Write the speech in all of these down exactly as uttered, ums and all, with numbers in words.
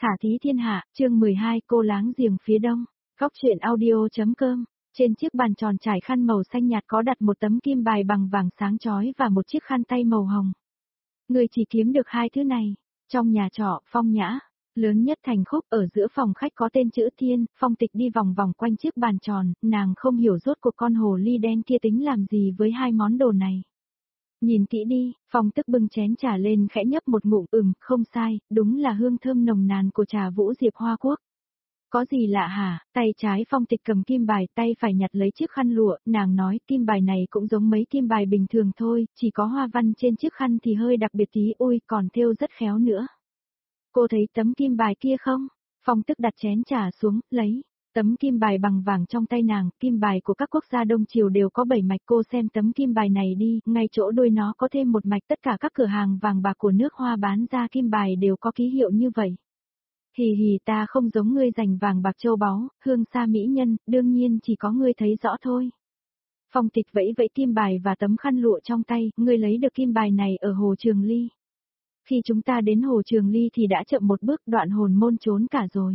Thả thí thiên hạ, chương mười hai, cô láng giềng phía đông. Góc truyện audio.com. Trên chiếc bàn tròn trải khăn màu xanh nhạt có đặt một tấm kim bài bằng vàng sáng chói và một chiếc khăn tay màu hồng. Người chỉ kiếm được hai thứ này. Trong nhà trọ, phong nhã, lớn nhất thành Khúc, ở giữa phòng khách có tên chữ Thiên. Phong Tịch đi vòng vòng quanh chiếc bàn tròn, nàng không hiểu rốt cuộc con hồ ly đen kia tính làm gì với hai món đồ này. Nhìn kỹ đi, Phong Tức bưng chén trà lên khẽ nhấp một ngụm, ừm, không sai, đúng là hương thơm nồng nàn của trà Vũ Diệp Hoa Quốc. Có gì lạ hả? Tay trái Phong Tịch cầm kim bài, tay phải nhặt lấy chiếc khăn lụa, nàng nói kim bài này cũng giống mấy kim bài bình thường thôi, chỉ có hoa văn trên chiếc khăn thì hơi đặc biệt tí, ui, còn thêu rất khéo nữa. Cô thấy tấm kim bài kia không? Phong Tức đặt chén trà xuống, lấy tấm kim bài bằng vàng trong tay nàng, kim bài của các quốc gia Đông Triều đều có bảy mạch, cô xem tấm kim bài này đi, ngay chỗ đuôi nó có thêm một mạch, tất cả các cửa hàng vàng bạc của nước Hoa bán ra kim bài đều có ký hiệu như vậy. Hì hì, ta không giống ngươi dành vàng bạc châu báu, hương xa mỹ nhân, đương nhiên chỉ có ngươi thấy rõ thôi. Phong Tịch vẫy vẫy kim bài và tấm khăn lụa trong tay, ngươi lấy được kim bài này ở Hồ Trường Ly. Khi chúng ta đến Hồ Trường Ly thì đã chậm một bước, Đoạn Hồn Môn trốn cả rồi.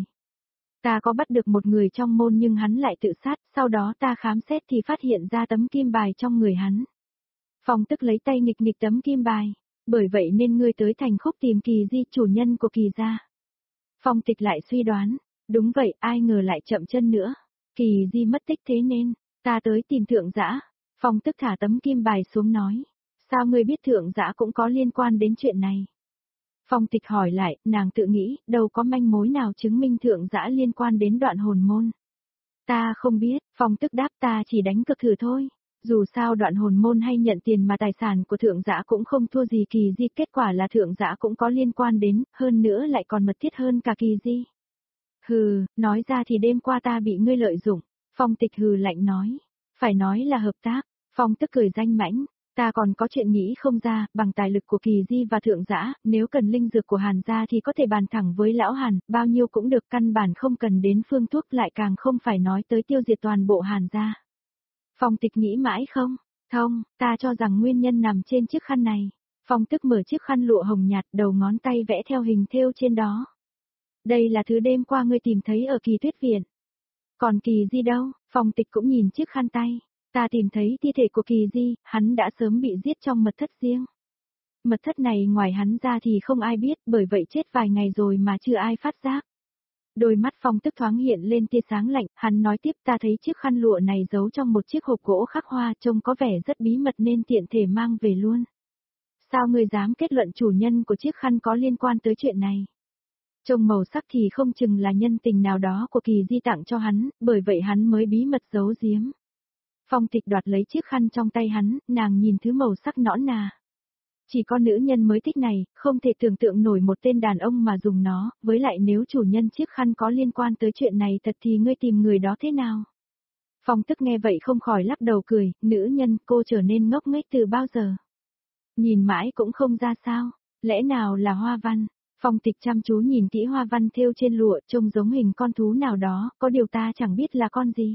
Ta có bắt được một người trong môn nhưng hắn lại tự sát, sau đó ta khám xét thì phát hiện ra tấm kim bài trong người hắn. Phong Tức lấy tay nghịch nghịch tấm kim bài, bởi vậy nên ngươi tới thành Khúc tìm Kỳ Di, chủ nhân của Kỳ gia. Phong Tịch lại suy đoán, đúng vậy, ai ngờ lại chậm chân nữa. Kỳ Di mất tích thế nên, ta tới tìm Thượng Dã. Phong Tức thả tấm kim bài xuống nói, sao ngươi biết Thượng Dã cũng có liên quan đến chuyện này? Phong Tịch hỏi lại, nàng tự nghĩ, đâu có manh mối nào chứng minh Thượng Dã liên quan đến Đoạn Hồn Môn. Ta không biết, Phong Tức đáp, ta chỉ đánh cược thử thôi. Dù sao Đoạn Hồn Môn hay nhận tiền mà tài sản của Thượng Dã cũng không thua gì Kỳ Di, kết quả là Thượng Dã cũng có liên quan đến, hơn nữa lại còn mật thiết hơn cả Kỳ Di. Hừ, nói ra thì đêm qua ta bị ngươi lợi dụng. Phong Tịch hừ lạnh nói, phải nói là hợp tác. Phong Tức cười danh mãnh. Ta còn có chuyện nghĩ không ra, bằng tài lực của Kỳ Di và Thượng Dã, nếu cần linh dược của Hàn gia thì có thể bàn thẳng với lão Hàn, bao nhiêu cũng được, căn bản không cần đến phương thuốc, lại càng không phải nói tới tiêu diệt toàn bộ Hàn gia. Phong Tịch nghĩ mãi không thông, ta cho rằng nguyên nhân nằm trên chiếc khăn này. Phong Tức mở chiếc khăn lụa hồng nhạt, đầu ngón tay vẽ theo hình thêu trên đó. Đây là thứ đêm qua ngươi tìm thấy ở Kỳ Tuyết Viện. Còn Kỳ Di đâu? Phong Tịch cũng nhìn chiếc khăn tay. Ta tìm thấy thi thể của Kỳ Di, hắn đã sớm bị giết trong mật thất riêng. Mật thất này ngoài hắn ra thì không ai biết, bởi vậy chết vài ngày rồi mà chưa ai phát giác. Đôi mắt Phong Tức thoáng hiện lên tia sáng lạnh, hắn nói tiếp, ta thấy chiếc khăn lụa này giấu trong một chiếc hộp gỗ khắc hoa, trông có vẻ rất bí mật nên tiện thể mang về luôn. Sao ngươi dám kết luận chủ nhân của chiếc khăn có liên quan tới chuyện này? Trông màu sắc thì không chừng là nhân tình nào đó của Kỳ Di tặng cho hắn, bởi vậy hắn mới bí mật giấu giếm. Phong Tịch đoạt lấy chiếc khăn trong tay hắn, nàng nhìn thứ màu sắc nõn nà. Chỉ có nữ nhân mới thích này, không thể tưởng tượng nổi một tên đàn ông mà dùng nó, với lại nếu chủ nhân chiếc khăn có liên quan tới chuyện này thật thì ngươi tìm người đó thế nào? Phong Tức nghe vậy không khỏi lắc đầu cười, nữ nhân, cô trở nên ngốc nghếch từ bao giờ? Nhìn mãi cũng không ra sao, lẽ nào là hoa văn? Phong Tịch chăm chú nhìn kỹ hoa văn thêu trên lụa, trông giống hình con thú nào đó, có điều ta chẳng biết là con gì.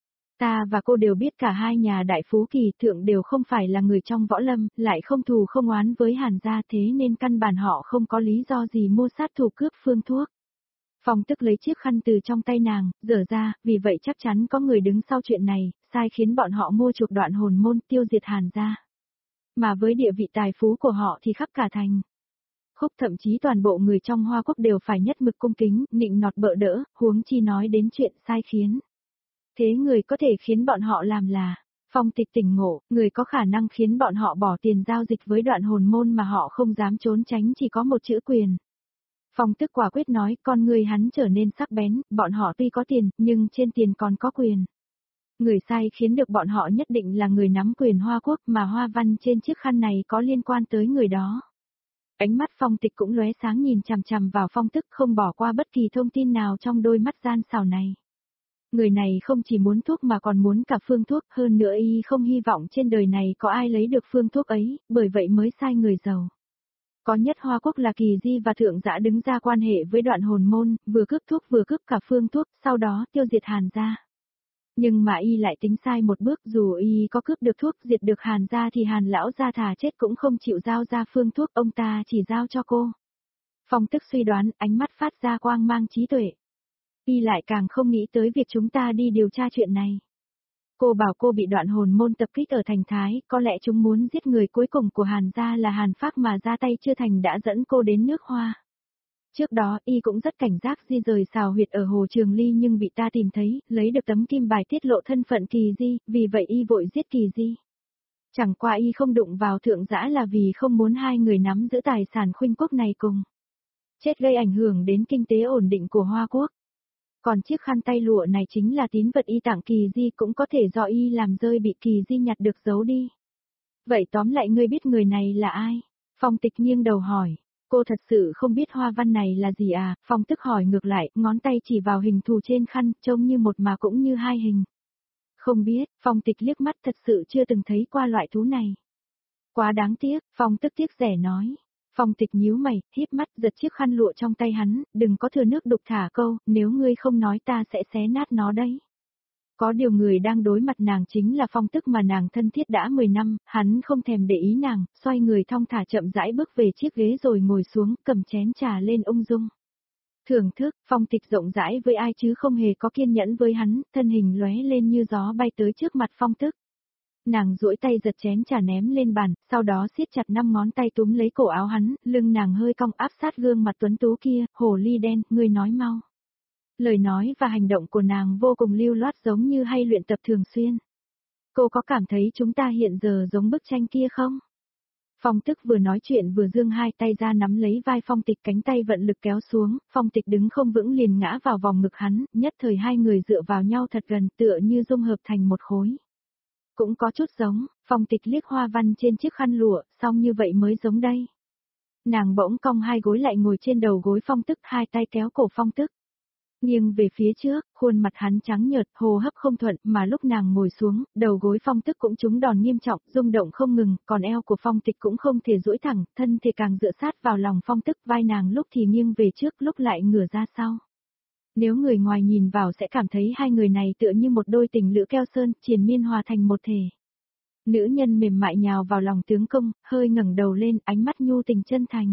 Ta và cô đều biết cả hai nhà đại phú Kỳ Thượng đều không phải là người trong võ lâm, lại không thù không oán với Hàn gia, thế nên căn bản họ không có lý do gì mua sát thủ cướp phương thuốc. Phong Tức lấy chiếc khăn từ trong tay nàng, dở ra, vì vậy chắc chắn có người đứng sau chuyện này, sai khiến bọn họ mua chuộc Đoạn Hồn Môn, tiêu diệt Hàn gia. Mà với địa vị tài phú của họ thì khắp cả thành Khúc, thậm chí toàn bộ người trong Hoa Quốc đều phải nhất mực cung kính, nịnh nọt bợ đỡ, huống chi nói đến chuyện sai khiến. Thế người có thể khiến bọn họ làm là, Phong Tịch tỉnh ngộ, người có khả năng khiến bọn họ bỏ tiền giao dịch với Đoạn Hồn Môn mà họ không dám trốn tránh chỉ có một chữ quyền. Phong Tức quả quyết nói, con người hắn trở nên sắc bén, bọn họ tuy có tiền, nhưng trên tiền còn có quyền. Người sai khiến được bọn họ nhất định là người nắm quyền Hoa Quốc, mà hoa văn trên chiếc khăn này có liên quan tới người đó. Ánh mắt Phong Tịch cũng lóe sáng nhìn chằm chằm vào Phong Tức, không bỏ qua bất kỳ thông tin nào trong đôi mắt gian xảo này. Người này không chỉ muốn thuốc mà còn muốn cả phương thuốc, hơn nữa y không hy vọng trên đời này có ai lấy được phương thuốc ấy, bởi vậy mới sai người giàu. Có nhất Hoa Quốc là Kỳ Di và Thượng Dã đứng ra quan hệ với Đoạn Hồn Môn, vừa cướp thuốc vừa cướp cả phương thuốc, sau đó tiêu diệt Hàn gia. Nhưng mà y lại tính sai một bước, dù y có cướp được thuốc diệt được Hàn gia thì Hàn lão gia thà chết cũng không chịu giao ra phương thuốc, ông ta chỉ giao cho cô. Phong Tức suy đoán, ánh mắt phát ra quang mang trí tuệ. Y lại càng không nghĩ tới việc chúng ta đi điều tra chuyện này. Cô bảo cô bị đoạn hồn môn tập kích ở thành Thái, có lẽ chúng muốn giết người cuối cùng của Hàn gia là Hàn Phác mà ra tay chưa thành đã dẫn cô đến nước Hoa. Trước đó, y cũng rất cảnh giác di rời xào huyệt ở Hồ Trường Ly nhưng bị ta tìm thấy, lấy được tấm kim bài tiết lộ thân phận Kỳ Di, vì vậy y vội giết Kỳ Di. Chẳng qua y không đụng vào thượng dã là vì không muốn hai người nắm giữ tài sản khuynh quốc này cùng. Chết gây ảnh hưởng đến kinh tế ổn định của Hoa Quốc. Còn chiếc khăn tay lụa này chính là tín vật y tặng Kỳ Di, cũng có thể do y làm rơi bị Kỳ Di nhặt được giấu đi. Vậy tóm lại ngươi biết người này là ai? Phong Tịch nghiêng đầu hỏi. Cô thật sự không biết hoa văn này là gì à? Phong Tức hỏi ngược lại, ngón tay chỉ vào hình thù trên khăn, trông như một mà cũng như hai hình. Không biết, Phong Tịch liếc mắt, thật sự chưa từng thấy qua loại thú này. Quá đáng tiếc, Phong Tức tiếc rẻ nói. Phong Tịch nhíu mày, híp mắt giật chiếc khăn lụa trong tay hắn, đừng có thừa nước đục thả câu, nếu ngươi không nói ta sẽ xé nát nó đấy. Có điều người đang đối mặt nàng chính là Phong Tức mà nàng thân thiết đã mười năm, hắn không thèm để ý nàng, xoay người thong thả chậm rãi bước về chiếc ghế rồi ngồi xuống, cầm chén trà lên ung dung. Thưởng thức, Phong Tịch rộng rãi với ai chứ không hề có kiên nhẫn với hắn, thân hình lóe lên như gió bay tới trước mặt Phong Tức. Nàng duỗi tay giật chén trà ném lên bàn, sau đó siết chặt năm ngón tay túm lấy cổ áo hắn, lưng nàng hơi cong áp sát gương mặt tuấn tú kia, hồ ly đen, ngươi nói mau. Lời nói và hành động của nàng vô cùng lưu loát giống như hay luyện tập thường xuyên. Cô có cảm thấy chúng ta hiện giờ giống bức tranh kia không? Phong Tức vừa nói chuyện vừa giương hai tay ra nắm lấy vai Phong Tịch, cánh tay vận lực kéo xuống, Phong Tịch đứng không vững liền ngã vào vòng ngực hắn, nhất thời hai người dựa vào nhau thật gần tựa như dung hợp thành một khối. Cũng có chút giống, Phong Tịch liếc hoa văn trên chiếc khăn lụa, xong như vậy mới giống đây. Nàng bỗng cong hai gối lại ngồi trên đầu gối Phong Tức, hai tay kéo cổ Phong Tức. Nghiêng về phía trước, khuôn mặt hắn trắng nhợt, hô hấp không thuận, mà lúc nàng ngồi xuống, đầu gối Phong Tức cũng trúng đòn nghiêm trọng, rung động không ngừng, còn eo của Phong Tịch cũng không thể duỗi thẳng, thân thể càng dựa sát vào lòng Phong Tức, vai nàng lúc thì nghiêng về trước, lúc lại ngửa ra sau. Nếu người ngoài nhìn vào sẽ cảm thấy hai người này tựa như một đôi tình lữ keo sơn, triền miên hòa thành một thể. Nữ nhân mềm mại nhào vào lòng tướng công, hơi ngẩng đầu lên, ánh mắt nhu tình chân thành.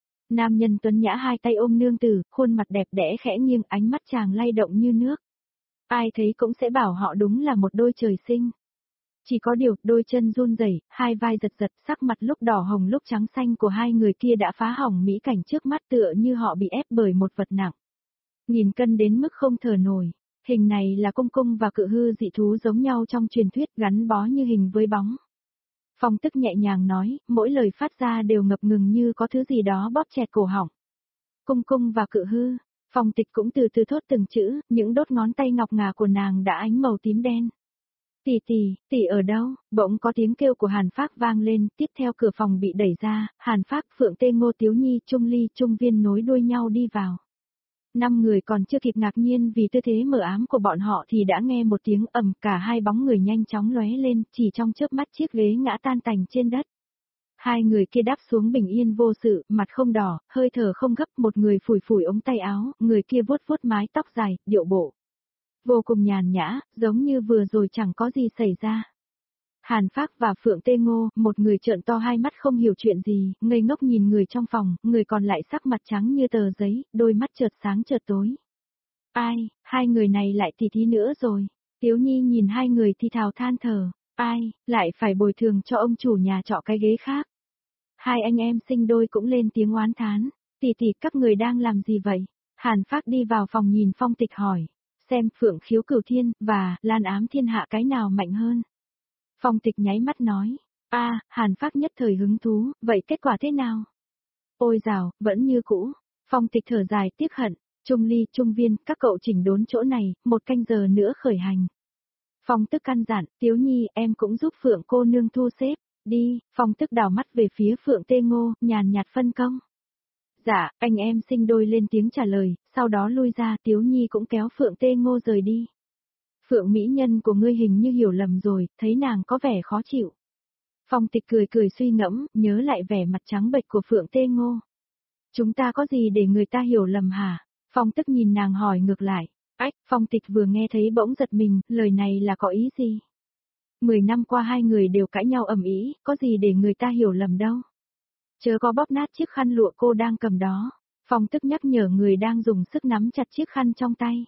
Nam nhân tuấn nhã hai tay ôm nương tử, khuôn mặt đẹp đẽ khẽ nghiêng, ánh mắt chàng lay động như nước. Ai thấy cũng sẽ bảo họ đúng là một đôi trời sinh. Chỉ có điều, đôi chân run rẩy, hai vai giật giật, sắc mặt lúc đỏ hồng lúc trắng xanh của hai người kia đã phá hỏng mỹ cảnh trước mắt tựa như họ bị ép bởi một vật nặng. Nghìn cân đến mức không thở nổi. Hình này là cung cung và cự hư dị thú giống nhau trong truyền thuyết, gắn bó như hình với bóng. Phong Tức nhẹ nhàng nói, mỗi lời phát ra đều ngập ngừng như có thứ gì đó bóp chẹt cổ họng. Cung cung và cự hư, Phong Tịch cũng từ từ thốt từng chữ, những đốt ngón tay ngọc ngà của nàng đã ánh màu tím đen. Tỷ tỷ, tỷ ở đâu? Bỗng có tiếng kêu của Hàn Phác vang lên, tiếp theo cửa phòng bị đẩy ra, Hàn Phác, Phượng Tê, Ngô Tiếu Nhi, Trung Ly, Trung Viên nối đuôi nhau đi vào. Năm người còn chưa kịp ngạc nhiên vì tư thế mờ ám của bọn họ thì đã nghe một tiếng ầm, cả hai bóng người nhanh chóng lóe lên, chỉ trong chớp mắt chiếc ghế ngã tan tành trên đất. Hai người kia đáp xuống bình yên vô sự, mặt không đỏ, hơi thở không gấp, một người phủi phủi ống tay áo, người kia vuốt vuốt mái tóc dài, điệu bộ vô cùng nhàn nhã, giống như vừa rồi chẳng có gì xảy ra. Hàn Phác và Phượng Tê Ngô, một người trợn to hai mắt không hiểu chuyện gì, ngây ngốc nhìn người trong phòng, người còn lại sắc mặt trắng như tờ giấy, đôi mắt chợt sáng chợt tối. Ai, hai người này lại tỉ thí nữa rồi. Tiếu Nhi nhìn hai người thì thào than thở, ai, lại phải bồi thường cho ông chủ nhà trọ cái ghế khác. Hai anh em sinh đôi cũng lên tiếng oán thán, tỷ tỷ các người đang làm gì vậy? Hàn Phác đi vào phòng nhìn Phong Tịch hỏi, xem Phượng Khiếu Cửu Thiên và Lan Ám Thiên Hạ cái nào mạnh hơn. Phong Tịch nháy mắt nói, a, à, Hàn Phác nhất thời hứng thú, vậy kết quả thế nào? Ôi dào, vẫn như cũ. Phong Tịch thở dài tiếc hận, Trung Ly, Trung Viên, các cậu chỉnh đốn chỗ này, một canh giờ nữa khởi hành. Phong Tức căn dặn, Tiếu Nhi, em cũng giúp Phượng cô nương thu xếp, đi. Phong Tức đảo mắt về phía Phượng Tê Ngô, nhàn nhạt phân công. Dạ, anh em sinh đôi lên tiếng trả lời, sau đó lui ra, Tiếu Nhi cũng kéo Phượng Tê Ngô rời đi. Phượng mỹ nhân của ngươi hình như hiểu lầm rồi, thấy nàng có vẻ khó chịu. Phong Tịch cười cười suy ngẫm, nhớ lại vẻ mặt trắng bệch của Phượng Tê Ngô. Chúng ta có gì để người ta hiểu lầm hả? Phong Tức nhìn nàng hỏi ngược lại. Ách, Phong Tịch vừa nghe thấy bỗng giật mình, lời này là có ý gì? Mười năm qua hai người đều cãi nhau ầm ĩ, có gì để người ta hiểu lầm đâu. Chớ có bóp nát chiếc khăn lụa cô đang cầm đó. Phong Tức nhắc nhở người đang dùng sức nắm chặt chiếc khăn trong tay.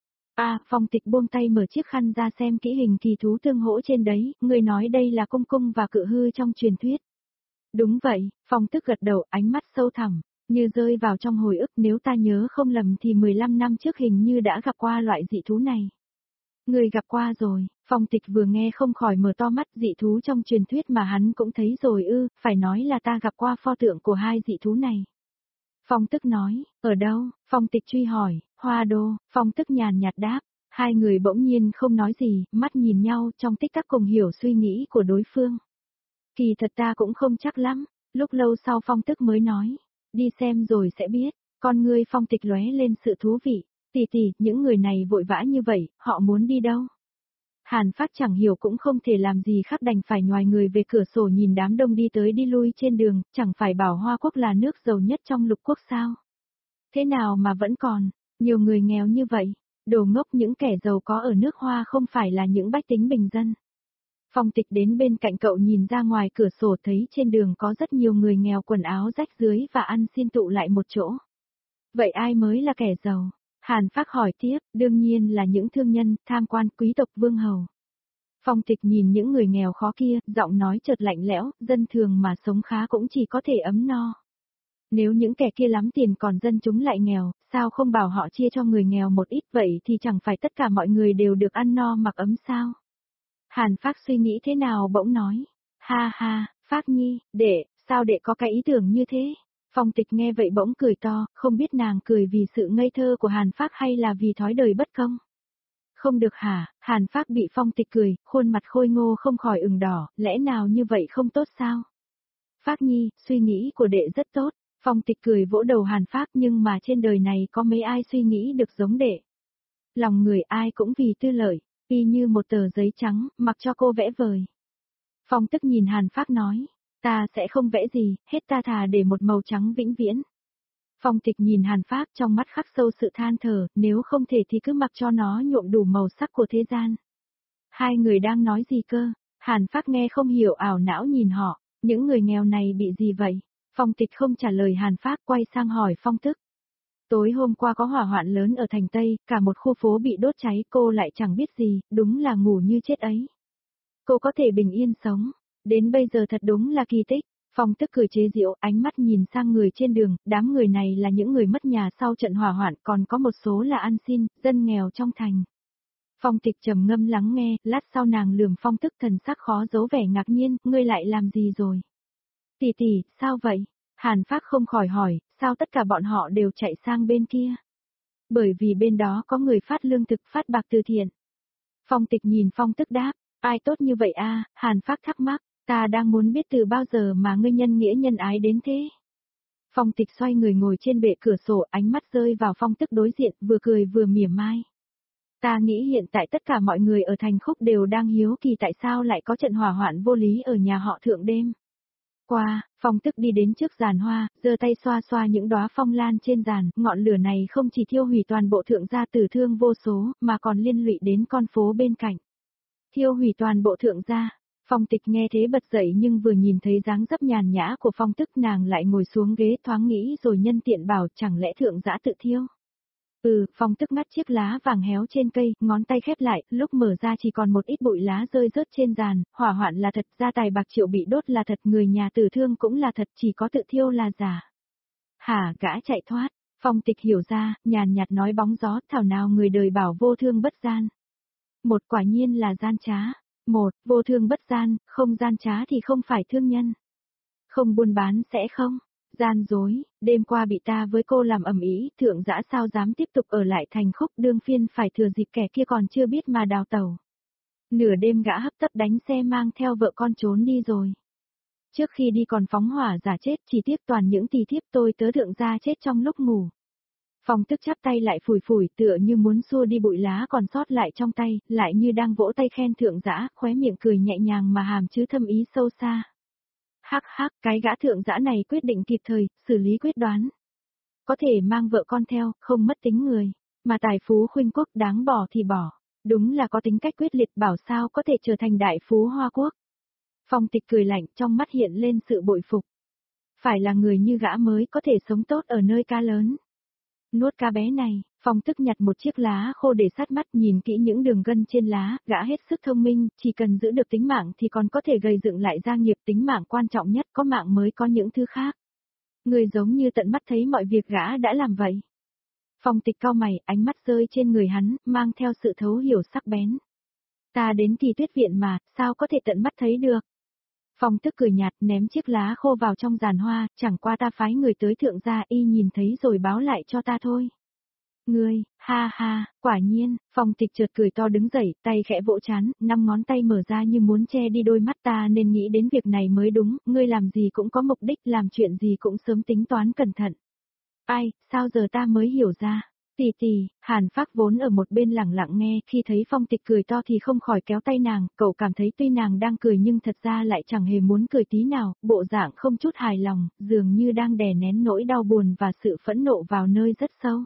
À, Phong Tịch buông tay mở chiếc khăn ra xem kỹ hình kỳ thú tương hỗ trên đấy, người nói đây là cung cung và cự hư trong truyền thuyết. Đúng vậy, Phong Tức gật đầu, ánh mắt sâu thẳm, như rơi vào trong hồi ức, nếu ta nhớ không lầm thì mười lăm năm trước hình như đã gặp qua loại dị thú này. Người gặp qua rồi, Phong Tịch vừa nghe không khỏi mở to mắt, dị thú trong truyền thuyết mà hắn cũng thấy rồi ư, phải nói là ta gặp qua pho tượng của hai dị thú này. Phong Tức nói, ở đâu? Phong Tịch truy hỏi, Hoa Đô. Phong Tức nhàn nhạt đáp. Hai người bỗng nhiên không nói gì, mắt nhìn nhau trong tích tắc cùng hiểu suy nghĩ của đối phương. Kỳ thật ta cũng không chắc lắm, lúc lâu sau Phong Tức mới nói, đi xem rồi sẽ biết. Con ngươi Phong Tịch lóe lên sự thú vị, tỷ tỷ, những người này vội vã như vậy, họ muốn đi đâu? Hàn Phác chẳng hiểu cũng không thể làm gì khác đành phải nhoài người về cửa sổ nhìn đám đông đi tới đi lui trên đường, chẳng phải bảo Hoa Quốc là nước giàu nhất trong lục quốc sao? Thế nào mà vẫn còn, nhiều người nghèo như vậy, đồ ngốc, những kẻ giàu có ở nước Hoa không phải là những bách tính bình dân. Phong Tịch đến bên cạnh cậu nhìn ra ngoài cửa sổ thấy trên đường có rất nhiều người nghèo quần áo rách rưới và ăn xin tụ lại một chỗ. Vậy ai mới là kẻ giàu? Hàn Phác hỏi tiếp, đương nhiên là những thương nhân, tham quan, quý tộc vương hầu. Phong Tịch nhìn những người nghèo khó kia, giọng nói chợt lạnh lẽo, dân thường mà sống khá cũng chỉ có thể ấm no. Nếu những kẻ kia lắm tiền còn dân chúng lại nghèo, sao không bảo họ chia cho người nghèo một ít, vậy thì chẳng phải tất cả mọi người đều được ăn no mặc ấm sao? Hàn Phác suy nghĩ thế nào bỗng nói, ha ha, Phác Nhi, đệ, sao đệ có cái ý tưởng như thế? Phong Tịch nghe vậy bỗng cười to, không biết nàng cười vì sự ngây thơ của Hàn Phác hay là vì thói đời bất công. Không được hả? Hàn Phác bị Phong Tịch cười, khuôn mặt khôi ngô không khỏi ửng đỏ, lẽ nào như vậy không tốt sao? Phác Nhi, suy nghĩ của đệ rất tốt. Phong Tịch cười vỗ đầu Hàn Phác, nhưng mà trên đời này có mấy ai suy nghĩ được giống đệ. Lòng người ai cũng vì tư lợi, y như một tờ giấy trắng, mặc cho cô vẽ vời. Phong Tức nhìn Hàn Phác nói, ta sẽ không vẽ gì, hết ta thà để một màu trắng vĩnh viễn. Phong Tịch nhìn Hàn Phác trong mắt khắc sâu sự than thở, nếu không thể thì cứ mặc cho nó nhuộm đủ màu sắc của thế gian. Hai người đang nói gì cơ? Hàn Phác nghe không hiểu, ảo não nhìn họ, những người nghèo này bị gì vậy? Phong Tịch không trả lời Hàn Phác, quay sang hỏi Phong Tức. Tối hôm qua có hỏa hoạn lớn ở thành Tây, cả một khu phố bị đốt cháy, cô lại chẳng biết gì, đúng là ngủ như chết ấy. Cô có thể bình yên sống, đến bây giờ thật đúng là kỳ tích. Phong Tức cười chế giễu, ánh mắt nhìn sang người trên đường, đám người này là những người mất nhà sau trận hỏa hoạn, còn có một số là ăn xin, dân nghèo trong thành. Phong Tịch trầm ngâm lắng nghe, lát sau nàng lườm Phong Tức, thần sắc khó giấu vẻ ngạc nhiên, ngươi lại làm gì rồi? Tỷ tỷ, sao vậy? Hàn Phác không khỏi hỏi, sao tất cả bọn họ đều chạy sang bên kia? Bởi vì bên đó có người phát lương thực, phát bạc từ thiện. Phong Tịch nhìn Phong Tức đáp, ai tốt như vậy a? Hàn Phác thắc mắc, ta đang muốn biết từ bao giờ mà ngươi nhân nghĩa nhân ái đến thế. Phong Tịch xoay người ngồi trên bệ cửa sổ, ánh mắt rơi vào Phong Tức đối diện, vừa cười vừa mỉa mai. Ta nghĩ hiện tại tất cả mọi người ở thành Khúc đều đang hiếu kỳ tại sao lại có trận hỏa hoạn vô lý ở nhà họ Thượng đêm. Qua, Phong Tức đi đến trước giàn hoa, giơ tay xoa xoa những đóa phong lan trên giàn, ngọn lửa này không chỉ thiêu hủy toàn bộ Thượng gia tử thương vô số, mà còn liên lụy đến con phố bên cạnh. Thiêu hủy toàn bộ Thượng gia. Phong Tịch nghe thế bật dậy, nhưng vừa nhìn thấy dáng dấp nhàn nhã của Phong Tức nàng lại ngồi xuống ghế, thoáng nghĩ rồi nhân tiện bảo, chẳng lẽ Thượng giã tự thiêu? Ừ, Phong Tức ngắt chiếc lá vàng héo trên cây, ngón tay khép lại, lúc mở ra chỉ còn một ít bụi lá rơi rớt trên giàn, hỏa hoạn là thật, gia tài bạc triệu bị đốt là thật, người nhà tử thương cũng là thật, chỉ có tự thiêu là giả. Hả, gã chạy thoát, Phong Tịch hiểu ra, nhàn nhạt nói bóng gió, thảo nào người đời bảo vô thương bất gian. Một, quả nhiên là gian trá. Một, vô thương bất gian, không gian trá thì không phải thương nhân. Không buôn bán sẽ không. Gian dối, đêm qua bị ta với cô làm ầm ĩ, Thượng giã sao dám tiếp tục ở lại thành Khúc, đương phiên phải thừa dịp kẻ kia còn chưa biết mà đào tẩu. Nửa đêm gã hấp tấp đánh xe mang theo vợ con trốn đi rồi. Trước khi đi còn phóng hỏa giả chết, chỉ tiếc toàn những tỳ thiếp tôi tớ Thượng gia chết trong lúc ngủ. Phong Tức chắp tay lại phủi phủi, tựa như muốn xua đi bụi lá còn sót lại trong tay, lại như đang vỗ tay khen Thượng giã, khóe miệng cười nhẹ nhàng mà hàm chứa thâm ý sâu xa. Hắc hắc, cái gã Thượng giã này quyết định kịp thời, xử lý quyết đoán. Có thể mang vợ con theo, không mất tính người, mà tài phú khuynh quốc đáng bỏ thì bỏ. Đúng là có tính cách quyết liệt, bảo sao có thể trở thành đại phú Hoa Quốc. Phong Tịch cười lạnh, trong mắt hiện lên sự bội phục. Phải là người như gã mới có thể sống tốt ở nơi ca lớn. Nuốt cá bé này, Phong Tức nhặt một chiếc lá khô để sát mắt nhìn kỹ những đường gân trên lá, gã hết sức thông minh, chỉ cần giữ được tính mạng thì còn có thể gây dựng lại gia nghiệp, tính mạng quan trọng nhất, có mạng mới có những thứ khác. Người giống như tận mắt thấy mọi việc gã đã làm vậy. Phong Tịch cau mày, ánh mắt rơi trên người hắn, mang theo sự thấu hiểu sắc bén. Ta đến Kỳ Tuyết viện mà, sao có thể tận mắt thấy được? Phong Tức cười nhạt, ném chiếc lá khô vào trong giàn hoa, chẳng qua ta phái người tới thượng gia y nhìn thấy rồi báo lại cho ta thôi. Ngươi, ha ha, quả nhiên, Phong Tịch chợt cười to đứng dậy, tay khẽ vỗ trán, năm ngón tay mở ra như muốn che đi đôi mắt. Ta nên nghĩ đến việc này mới đúng, ngươi làm gì cũng có mục đích, làm chuyện gì cũng sớm tính toán cẩn thận. Ai, sao giờ ta mới hiểu ra? Tì tì, Hàn Phác vốn ở một bên lặng lặng nghe, khi thấy Phong Tịch cười to thì không khỏi kéo tay nàng, cậu cảm thấy tuy nàng đang cười nhưng thật ra lại chẳng hề muốn cười tí nào, bộ dạng không chút hài lòng, dường như đang đè nén nỗi đau buồn và sự phẫn nộ vào nơi rất sâu.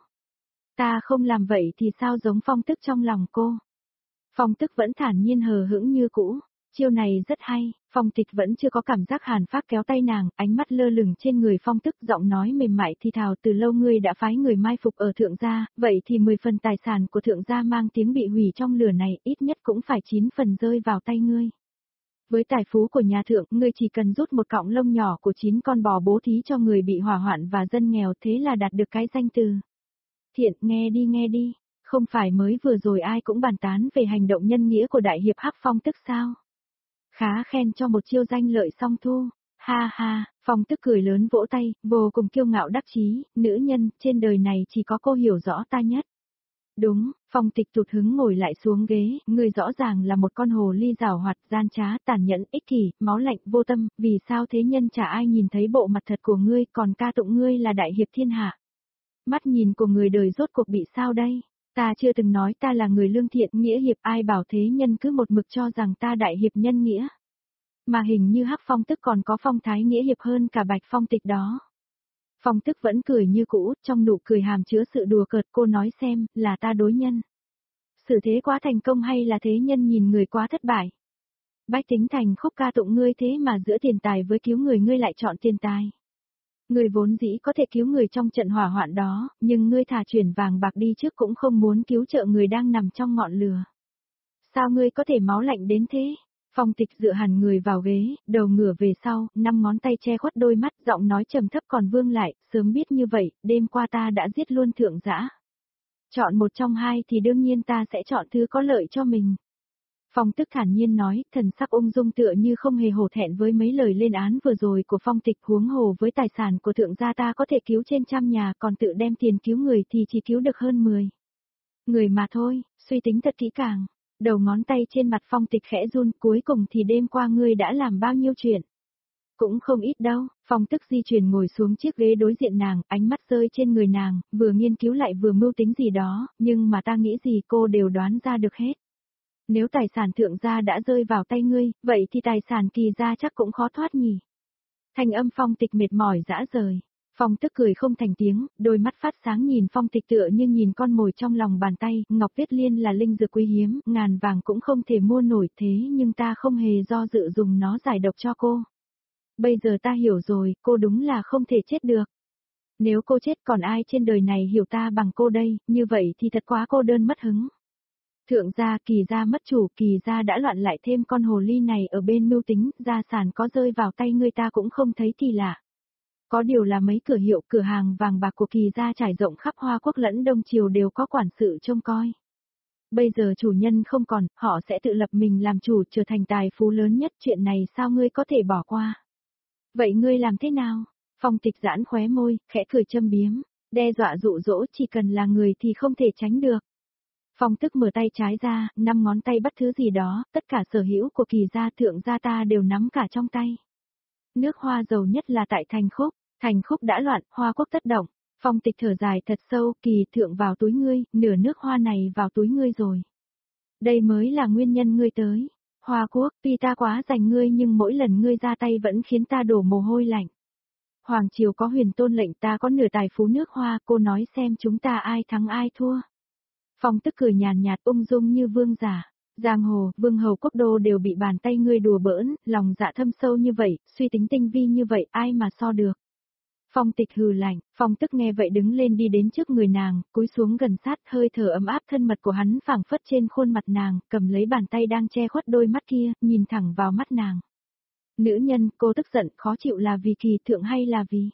Ta không làm vậy thì sao giống Phong Tức trong lòng cô? Phong Tức vẫn thản nhiên hờ hững như cũ, chiêu này rất hay. Phong Tịch vẫn chưa có cảm giác Hàn Phác kéo tay nàng, ánh mắt lơ lửng trên người Phong Tức, giọng nói mềm mại thì thào, từ lâu ngươi đã phái người mai phục ở thượng gia, vậy thì mười phần tài sản của thượng gia mang tiếng bị hủy trong lửa này, ít nhất cũng phải chín phần rơi vào tay ngươi. Với tài phú của nhà thượng, ngươi chỉ cần rút một cọng lông nhỏ của chín con bò bố thí cho người bị hỏa hoạn và dân nghèo, thế là đạt được cái danh từ. Thiện, nghe đi nghe đi, không phải mới vừa rồi ai cũng bàn tán về hành động nhân nghĩa của đại hiệp Hắc Phong Tức sao? Khá khen cho một chiêu danh lợi song thu, ha ha, Phong Tức cười lớn vỗ tay, vô cùng kiêu ngạo đắc chí, nữ nhân, trên đời này chỉ có cô hiểu rõ ta nhất. Đúng, Phong Tịch tụt hứng ngồi lại xuống ghế, ngươi rõ ràng là một con hồ ly giảo hoạt, gian trá, tàn nhẫn, ích kỷ, máu lạnh, vô tâm, vì sao thế nhân chả ai nhìn thấy bộ mặt thật của ngươi, còn ca tụng ngươi là đại hiệp thiên hạ. Mắt nhìn của người đời rốt cuộc bị sao đây? Ta chưa từng nói ta là người lương thiện, nghĩa hiệp, ai bảo thế nhân cứ một mực cho rằng ta đại hiệp nhân nghĩa. Mà hình như Hắc Phong Tức còn có phong thái nghĩa hiệp hơn cả Bạch Phong Tịch đó. Phong Tức vẫn cười như cũ, trong nụ cười hàm chứa sự đùa cợt, cô nói xem, là ta đối nhân. Sự thế quá thành công hay là thế nhân nhìn người quá thất bại? Bách Tính Thành khúc ca tụng ngươi thế mà giữa tiền tài với cứu người ngươi lại chọn tiền tài. Ngươi vốn dĩ có thể cứu người trong trận hỏa hoạn đó, nhưng ngươi thà chuyển vàng bạc đi trước cũng không muốn cứu trợ người đang nằm trong ngọn lửa. Sao ngươi có thể máu lạnh đến thế? Phong Tịch dựa hẳn người vào ghế, đầu ngửa về sau, năm ngón tay che khuất đôi mắt, giọng nói trầm thấp còn vương lại, sớm biết như vậy, đêm qua ta đã giết luôn thượng dã. Chọn một trong hai thì đương nhiên ta sẽ chọn thứ có lợi cho mình. Phong Tức thản nhiên nói, thần sắc ung dung tựa như không hề hổ thẹn với mấy lời lên án vừa rồi của Phong Tịch, huống hồ với tài sản của thượng gia ta có thể cứu trên trăm nhà, còn tự đem tiền cứu người thì chỉ cứu được hơn mười. Người mà thôi, suy tính thật kỹ càng. Đầu ngón tay trên mặt Phong Tịch khẽ run, cuối cùng thì đêm qua ngươi đã làm bao nhiêu chuyện? Cũng không ít đâu. Phong Tức di chuyển ngồi xuống chiếc ghế đối diện nàng, ánh mắt rơi trên người nàng, vừa nghiên cứu lại vừa mưu tính gì đó, nhưng mà ta nghĩ gì cô đều đoán ra được hết. Nếu tài sản thượng gia đã rơi vào tay ngươi, vậy thì tài sản Kỳ gia chắc cũng khó thoát nhỉ. Thanh âm Phong Tịch mệt mỏi dã rời. Phong Tức cười không thành tiếng, đôi mắt phát sáng nhìn Phong Tịch tựa như nhìn con mồi trong lòng bàn tay, Ngọc Tuyết Liên là linh dược quý hiếm, ngàn vàng cũng không thể mua nổi, thế nhưng ta không hề do dự dùng nó giải độc cho cô. Bây giờ ta hiểu rồi, cô đúng là không thể chết được. Nếu cô chết còn ai trên đời này hiểu ta bằng cô đây, như vậy thì thật quá cô đơn mất hứng. Thượng gia, Kỳ gia mất chủ, Kỳ gia đã loạn lại thêm con hồ ly này ở bên mưu tính, gia sản có rơi vào tay người ta cũng không thấy thì lạ. Có điều là mấy cửa hiệu, cửa hàng vàng bạc của Kỳ gia trải rộng khắp Hoa Quốc lẫn Đông Triều đều có quản sự trông coi. Bây giờ chủ nhân không còn, họ sẽ tự lập mình làm chủ trở thành tài phú lớn nhất, chuyện này sao ngươi có thể bỏ qua? Vậy ngươi làm thế nào? Phong Tịch giãn khóe môi, khẽ cười châm biếm, đe dọa dụ dỗ, chỉ cần là người thì không thể tránh được. Phong Tức mở tay trái ra, năm ngón tay bắt thứ gì đó, tất cả sở hữu của Kỳ gia thượng gia ta đều nắm cả trong tay. Nước Hoa giàu nhất là tại Thành Khúc, Thành Khúc đã loạn, Hoa Quốc tất động. Phong Tịch thở dài thật sâu, Kỳ thượng vào túi ngươi, nửa nước Hoa này vào túi ngươi rồi. Đây mới là nguyên nhân ngươi tới. Hoa Quốc, tuy ta quá dành ngươi nhưng mỗi lần ngươi ra tay vẫn khiến ta đổ mồ hôi lạnh. Hoàng triều có huyền tôn lệnh, ta có nửa tài phú nước Hoa, cô nói xem chúng ta ai thắng ai thua. Phong Tức cười nhàn nhạt ung dung như vương giả. Giang hồ, vương hầu quốc đô đều bị bàn tay ngươi đùa bỡn, lòng dạ thâm sâu như vậy, suy tính tinh vi như vậy, ai mà so được. Phong Tịch hừ lạnh, Phong Tức nghe vậy đứng lên đi đến trước người nàng, cúi xuống gần sát, hơi thở ấm áp thân mật của hắn phảng phất trên khuôn mặt nàng, cầm lấy bàn tay đang che khuất đôi mắt kia, nhìn thẳng vào mắt nàng. Nữ nhân, cô tức giận, khó chịu là vì Kỳ Thượng hay là vì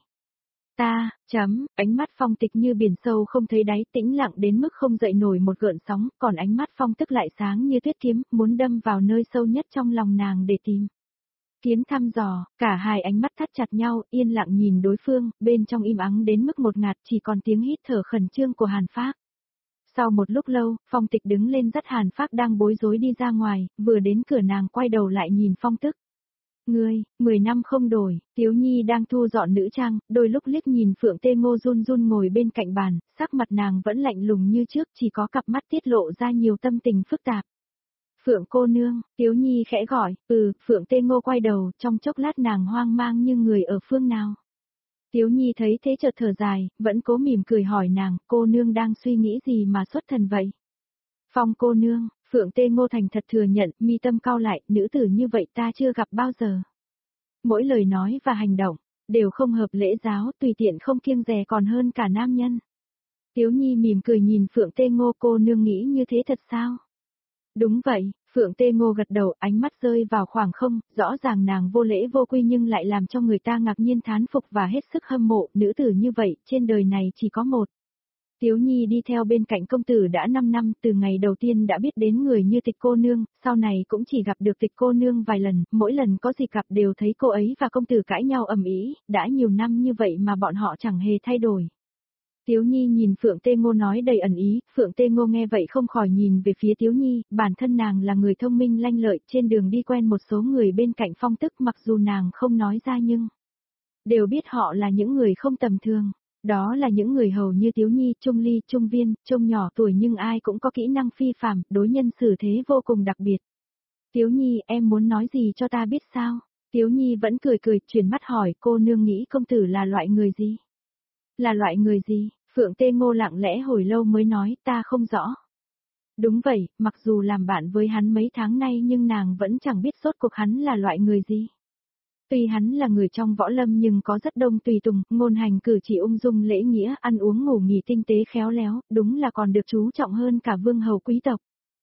ta, chấm, ánh mắt Phong Tịch như biển sâu không thấy đáy, tĩnh lặng đến mức không dậy nổi một gợn sóng, còn ánh mắt Phong Tức lại sáng như tuyết kiếm, muốn đâm vào nơi sâu nhất trong lòng nàng để tìm kiếm thăm dò. Cả hai ánh mắt thắt chặt nhau, yên lặng nhìn đối phương, bên trong im ắng đến mức một ngạt, chỉ còn tiếng hít thở khẩn trương của Hàn Phác. Sau một lúc lâu, Phong Tịch đứng lên dắt Hàn Phác đang bối rối đi ra ngoài, vừa đến cửa nàng quay đầu lại nhìn Phong Tức. Ngươi, mười năm không đổi, Tiếu Nhi đang thu dọn nữ trang, đôi lúc liếc nhìn Phượng Tê Ngô run run ngồi bên cạnh bàn, sắc mặt nàng vẫn lạnh lùng như trước, chỉ có cặp mắt tiết lộ ra nhiều tâm tình phức tạp. Phượng cô nương, Tiếu Nhi khẽ gọi, ừ, Phượng Tê Ngô quay đầu, trong chốc lát nàng hoang mang như người ở phương nào. Tiếu Nhi thấy thế chợt thở dài, vẫn cố mỉm cười hỏi nàng, cô nương đang suy nghĩ gì mà xuất thần vậy? Phong cô nương, Phượng Tê Ngô thành thật thừa nhận, mi tâm cau lại, nữ tử như vậy ta chưa gặp bao giờ. Mỗi lời nói và hành động, đều không hợp lễ giáo, tùy tiện không kiêng dè còn hơn cả nam nhân. Tiếu Nhi mỉm cười nhìn Phượng Tê Ngô, cô nương nghĩ như thế thật sao? Đúng vậy, Phượng Tê Ngô gật đầu, ánh mắt rơi vào khoảng không, rõ ràng nàng vô lễ vô quy nhưng lại làm cho người ta ngạc nhiên thán phục và hết sức hâm mộ, nữ tử như vậy, trên đời này chỉ có một. Tiếu Nhi đi theo bên cạnh công tử đã năm năm, từ ngày đầu tiên đã biết đến người như Tịch cô nương, sau này cũng chỉ gặp được Tịch cô nương vài lần, mỗi lần có dịp gặp đều thấy cô ấy và công tử cãi nhau ầm ĩ, đã nhiều năm như vậy mà bọn họ chẳng hề thay đổi. Tiếu Nhi nhìn Phượng Tê Ngô nói đầy ẩn ý, Phượng Tê Ngô nghe vậy không khỏi nhìn về phía Tiếu Nhi, bản thân nàng là người thông minh lanh lợi, trên đường đi quen một số người bên cạnh Phong Tức, mặc dù nàng không nói ra nhưng đều biết họ là những người không tầm thường. Đó là những người hầu như Tiếu Nhi, Trung Ly, Trung Viên, trông nhỏ tuổi nhưng ai cũng có kỹ năng phi phàm, đối nhân xử thế vô cùng đặc biệt. Tiếu Nhi, em muốn nói gì cho ta biết sao? Tiếu Nhi vẫn cười cười, chuyển mắt hỏi, cô nương nghĩ công tử là loại người gì? Là loại người gì? Phượng Tê Ngô lặng lẽ hồi lâu mới nói, ta không rõ. Đúng vậy, mặc dù làm bạn với hắn mấy tháng nay nhưng nàng vẫn chẳng biết rốt cuộc hắn là loại người gì. Tuy hắn là người trong võ lâm nhưng có rất đông tùy tùng, ngôn hành cử chỉ ung dung lễ nghĩa, ăn uống ngủ nghỉ tinh tế khéo léo, đúng là còn được chú trọng hơn cả vương hầu quý tộc.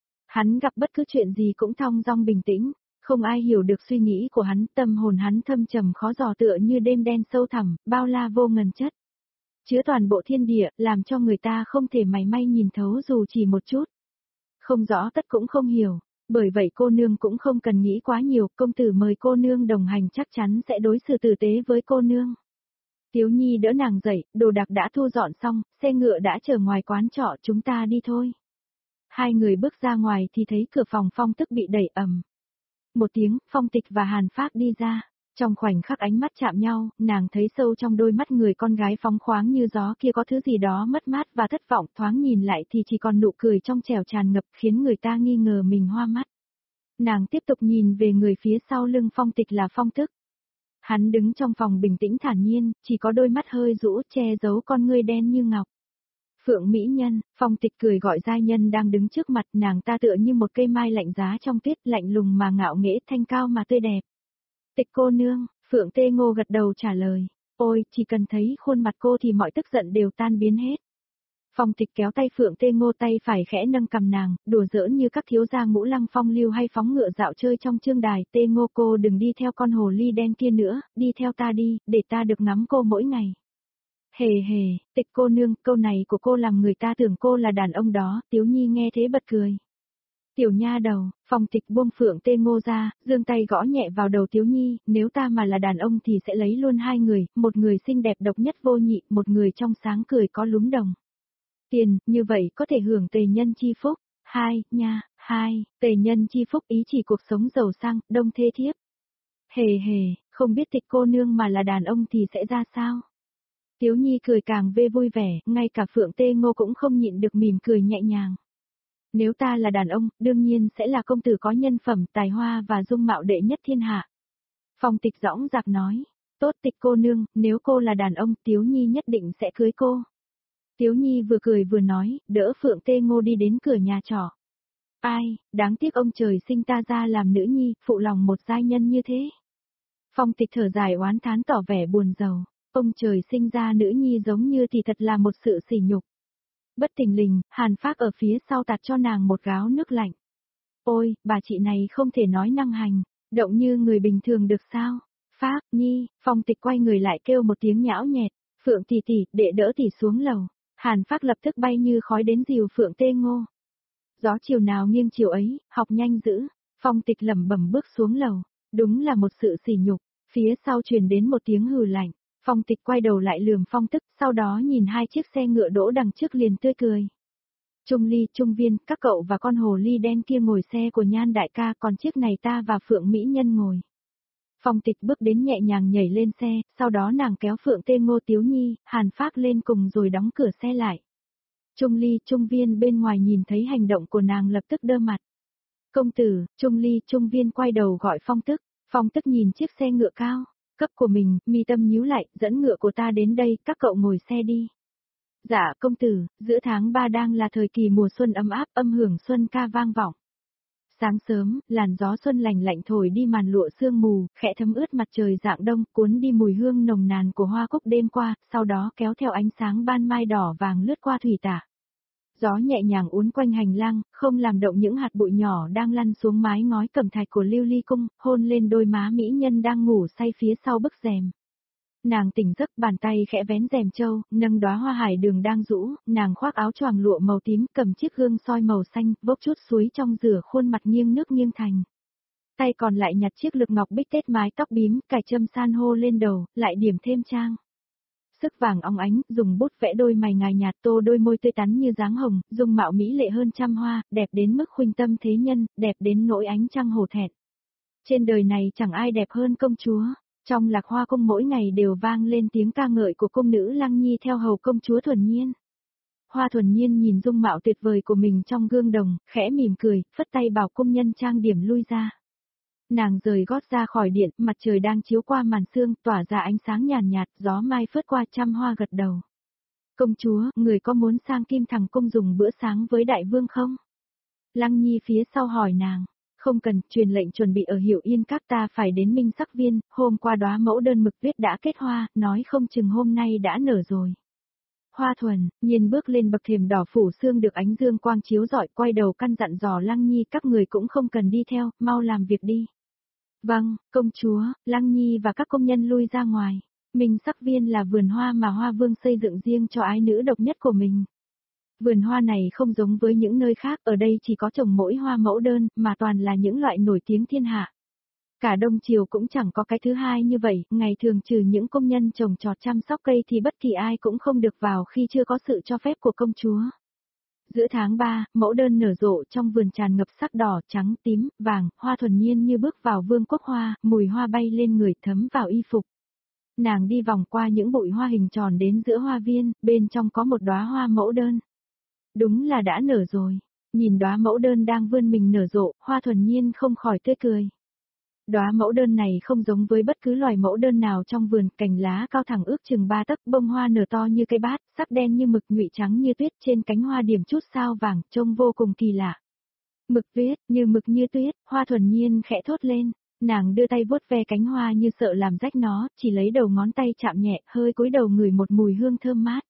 Hắn gặp bất cứ chuyện gì cũng thong dong bình tĩnh, không ai hiểu được suy nghĩ của hắn, tâm hồn hắn thâm trầm khó dò tựa như đêm đen sâu thẳm, bao la vô ngần chất. Chứa toàn bộ thiên địa, làm cho người ta không thể mảy may nhìn thấu dù chỉ một chút. Không rõ tất cũng không hiểu. Bởi vậy cô nương cũng không cần nghĩ quá nhiều, công tử mời cô nương đồng hành chắc chắn sẽ đối xử tử tế với cô nương. Tiếu Nhi đỡ nàng dậy, đồ đạc đã thu dọn xong, xe ngựa đã chờ ngoài quán trọ, chúng ta đi thôi. Hai người bước ra ngoài thì thấy cửa phòng Phong Tức bị đẩy ầm. Một tiếng, Phong Tịch và Hàn Phác đi ra. Trong khoảnh khắc ánh mắt chạm nhau, nàng thấy sâu trong đôi mắt người con gái phóng khoáng như gió kia có thứ gì đó mất mát và thất vọng, thoáng nhìn lại thì chỉ còn nụ cười trong trẻo tràn ngập khiến người ta nghi ngờ mình hoa mắt. Nàng tiếp tục nhìn về người phía sau lưng Phong Tịch là Phong Tức. Hắn đứng trong phòng bình tĩnh thản nhiên, chỉ có đôi mắt hơi rũ che giấu con ngươi đen như ngọc. Phượng mỹ nhân, Phong Tịch cười gọi giai nhân đang đứng trước mặt, nàng ta tựa như một cây mai lạnh giá trong tuyết, lạnh lùng mà ngạo nghễ, thanh cao mà tươi đẹp. Tịch cô nương, Phượng Tê Ngô gật đầu trả lời, ôi, chỉ cần thấy khuôn mặt cô thì mọi tức giận đều tan biến hết. Phong Tịch kéo tay Phượng Tê Ngô, tay phải khẽ nâng cầm nàng, đùa giỡn như các thiếu gia ngũ lăng phong lưu hay phóng ngựa dạo chơi trong chương đài. Tê Ngô, cô đừng đi theo con hồ ly đen kia nữa, đi theo ta đi, để ta được ngắm cô mỗi ngày. Hề hề, Tịch cô nương, câu này của cô làm người ta tưởng cô là đàn ông đó. Tiếu Nhi nghe thế bật cười. Tiểu nha đầu, Phong Tịch buông Phượng Tê Ngô ra, giương tay gõ nhẹ vào đầu Tiếu Nhi, nếu ta mà là đàn ông thì sẽ lấy luôn hai người, một người xinh đẹp độc nhất vô nhị, một người trong sáng cười có lúm đồng. Tiền, như vậy có thể hưởng tề nhân chi phúc. Hai, nha, hai, tề nhân chi phúc ý chỉ cuộc sống giàu sang, đông thê thiếp. Hề hề, không biết Tịch cô nương mà là đàn ông thì sẽ ra sao? Tiếu Nhi cười càng vê vui vẻ, ngay cả Phượng Tê Ngô cũng không nhịn được mỉm cười nhẹ nhàng. Nếu ta là đàn ông, đương nhiên sẽ là công tử có nhân phẩm, tài hoa và dung mạo đệ nhất thiên hạ. Phong Tịch dõng dạc nói, tốt Tịch cô nương, nếu cô là đàn ông, Tiếu Nhi nhất định sẽ cưới cô. Tiếu Nhi vừa cười vừa nói, đỡ Phượng Tê Ngô đi đến cửa nhà trọ. Ai, đáng tiếc ông trời sinh ta ra làm nữ nhi, phụ lòng một giai nhân như thế. Phong Tịch thở dài oán thán tỏ vẻ buồn rầu. Ông trời sinh ra nữ nhi giống như thì thật là một sự sỉ nhục. Bất thình lình, Hàn Phác ở phía sau tạt cho nàng một gáo nước lạnh. Ôi, bà chị này không thể nói năng hành, động như người bình thường được sao? Phác, Nhi, Phong Tịch quay người lại kêu một tiếng nhão nhẹt, Phượng tỷ tỷ, đệ đỡ tỷ xuống lầu. Hàn Phác lập tức bay như khói đến dìu Phượng Tê Ngô. Gió chiều nào nghiêng chiều ấy, học nhanh dữ. Phong Tịch lẩm bẩm bước xuống lầu, đúng là một sự sỉ nhục. Phía sau truyền đến một tiếng hừ lạnh. Phong Tịch quay đầu lại lườm Phong Tức, sau đó nhìn hai chiếc xe ngựa đỗ đằng trước liền tươi cười. Trung Ly, Trung Viên, các cậu và con hồ ly đen kia ngồi xe của Nhan đại ca, còn chiếc này ta và Phượng Mỹ Nhân ngồi. Phong Tịch bước đến nhẹ nhàng nhảy lên xe, sau đó nàng kéo Phượng Tê Ngô Tiếu Nhi, Hàn Phác lên cùng rồi đóng cửa xe lại. Trung Ly, Trung Viên bên ngoài nhìn thấy hành động của nàng lập tức đơ mặt. Công tử, Trung Ly, Trung Viên quay đầu gọi Phong Tức, Phong Tức nhìn chiếc xe ngựa cao cấp của mình, mi tâm nhíu lại, dẫn ngựa của ta đến đây, các cậu ngồi xe đi. Dạ, công tử, giữa tháng ba đang là thời kỳ mùa xuân ấm áp, âm hưởng xuân ca vang vọng. Sáng sớm, làn gió xuân lành lạnh thổi đi màn lụa sương mù, khẽ thấm ướt mặt trời rạng đông, cuốn đi mùi hương nồng nàn của hoa cúc đêm qua, sau đó kéo theo ánh sáng ban mai đỏ vàng lướt qua thủy tạ. Gió nhẹ nhàng uốn quanh hành lang, không làm động những hạt bụi nhỏ đang lăn xuống mái ngói cẩm thạch của Lưu Ly cung, hôn lên đôi má mỹ nhân đang ngủ say phía sau bức rèm. Nàng tỉnh giấc, bàn tay khẽ vén rèm châu, nâng đóa hoa hải đường đang rũ, nàng khoác áo choàng lụa màu tím, cầm chiếc gương soi màu xanh, bốc chút suối trong rửa khuôn mặt nghiêng nước nghiêng thành. Tay còn lại nhặt chiếc lược ngọc bích tết mái tóc bím, cài châm san hô lên đầu, lại điểm thêm trang sức vàng óng ánh, dùng bút vẽ đôi mày ngài nhạt, tô đôi môi tươi tắn như dáng hồng, dung mạo mỹ lệ hơn trăm hoa, đẹp đến mức khuynh tâm thế nhân, đẹp đến nỗi ánh trăng hổ thẹn. Trên đời này chẳng ai đẹp hơn công chúa. Trong Lạc Hoa cung mỗi ngày đều vang lên tiếng ca ngợi của cung nữ Lăng Nhi theo hầu công chúa Thuần Nhiên. Hoa Thuần Nhiên nhìn dung mạo tuyệt vời của mình trong gương đồng, khẽ mỉm cười, phất tay bảo cung nhân trang điểm lui ra. Nàng rời gót ra khỏi điện, mặt trời đang chiếu qua màn sương, tỏa ra ánh sáng nhàn nhạt, gió mai phớt qua trăm hoa gật đầu. Công chúa, người có muốn sang Kim Thằng cung dùng bữa sáng với đại vương không? Lăng Nhi phía sau hỏi nàng. Không cần, truyền lệnh chuẩn bị ở Hiểu Yên các ta phải đến Minh Sắc Viên, hôm qua đóa mẫu đơn mực viết đã kết hoa, nói không chừng hôm nay đã nở rồi. Hoa Thuần, Nhiên bước lên bậc thềm đỏ phủ sương được ánh dương quang chiếu rọi, quay đầu căn dặn dò Lăng Nhi các người cũng không cần đi theo, mau làm việc đi. Vâng, công chúa, Lăng Nhi và các công nhân lui ra ngoài. Minh Sắc Viên là vườn hoa mà Hoa Vương xây dựng riêng cho ái nữ độc nhất của mình. Vườn hoa này không giống với những nơi khác, ở đây chỉ có trồng mỗi hoa mẫu đơn, mà toàn là những loại nổi tiếng thiên hạ. Cả Đông Triều cũng chẳng có cái thứ hai như vậy, ngày thường trừ những công nhân trồng trọt chăm sóc cây thì bất kỳ ai cũng không được vào khi chưa có sự cho phép của công chúa. Giữa tháng ba, mẫu đơn nở rộ trong vườn tràn ngập sắc đỏ, trắng, tím, vàng, Hoa Thuần Nhiên như bước vào vương quốc hoa, mùi hoa bay lên người thấm vào y phục. Nàng đi vòng qua những bụi hoa hình tròn đến giữa hoa viên, bên trong có một đóa hoa mẫu đơn. Đúng là đã nở rồi. Nhìn đóa mẫu đơn đang vươn mình nở rộ, Hoa Thuần Nhiên không khỏi tươi cười. Đóa mẫu đơn này không giống với bất cứ loài mẫu đơn nào trong vườn, cành lá cao thẳng ước chừng ba tấc, bông hoa nở to như cây bát, sắc đen như mực, nhụy trắng như tuyết, trên cánh hoa điểm chút sao vàng, trông vô cùng kỳ lạ. Mực viết, như mực như tuyết, Hoa Thuần Nhiên khẽ thốt lên, nàng đưa tay vuốt ve cánh hoa như sợ làm rách nó, chỉ lấy đầu ngón tay chạm nhẹ, hơi cúi đầu ngửi một mùi hương thơm mát.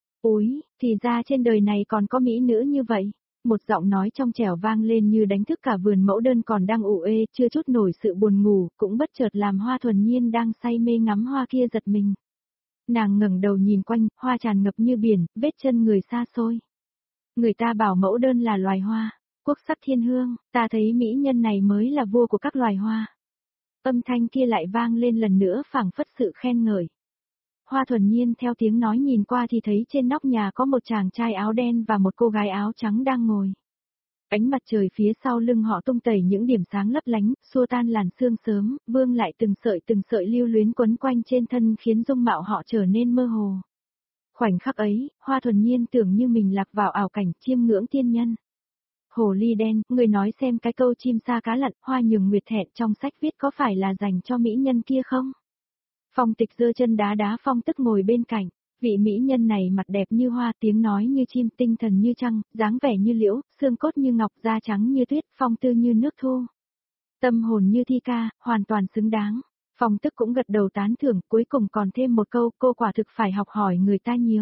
Ôi, thì ra trên đời này còn có mỹ nữ như vậy. Một giọng nói trong trẻo vang lên như đánh thức cả vườn mẫu đơn còn đang ủ ê, chưa chút nổi sự buồn ngủ, cũng bất chợt làm Hoa Thuần Nhiên đang say mê ngắm hoa kia giật mình. Nàng ngẩng đầu nhìn quanh, hoa tràn ngập như biển, vết chân người xa xôi. Người ta bảo mẫu đơn là loài hoa, quốc sắc thiên hương, ta thấy mỹ nhân này mới là vua của các loài hoa. Âm thanh kia lại vang lên lần nữa phảng phất sự khen ngợi. Hoa Thuần Nhiên theo tiếng nói nhìn qua thì thấy trên nóc nhà có một chàng trai áo đen và một cô gái áo trắng đang ngồi. Ánh mặt trời phía sau lưng họ tung tẩy những điểm sáng lấp lánh, xua tan làn sương sớm, vương lại từng sợi từng sợi lưu luyến quấn quanh trên thân khiến dung mạo họ trở nên mơ hồ. Khoảnh khắc ấy, Hoa Thuần Nhiên tưởng như mình lạc vào ảo cảnh chiêm ngưỡng tiên nhân. Hồ ly đen, người nói xem cái câu chim sa cá lặn, hoa nhường nguyệt thẹn trong sách viết có phải là dành cho mỹ nhân kia không? Phong Tịch giơ chân đá đá Phong Tức ngồi bên cạnh, vị mỹ nhân này mặt đẹp như hoa, tiếng nói như chim, tinh thần như trăng, dáng vẻ như liễu, xương cốt như ngọc, da trắng như tuyết, phong tư như nước thu. Tâm hồn như thi ca, hoàn toàn xứng đáng. Phong Tức cũng gật đầu tán thưởng, cuối cùng còn thêm một câu, cô quả thực phải học hỏi người ta nhiều.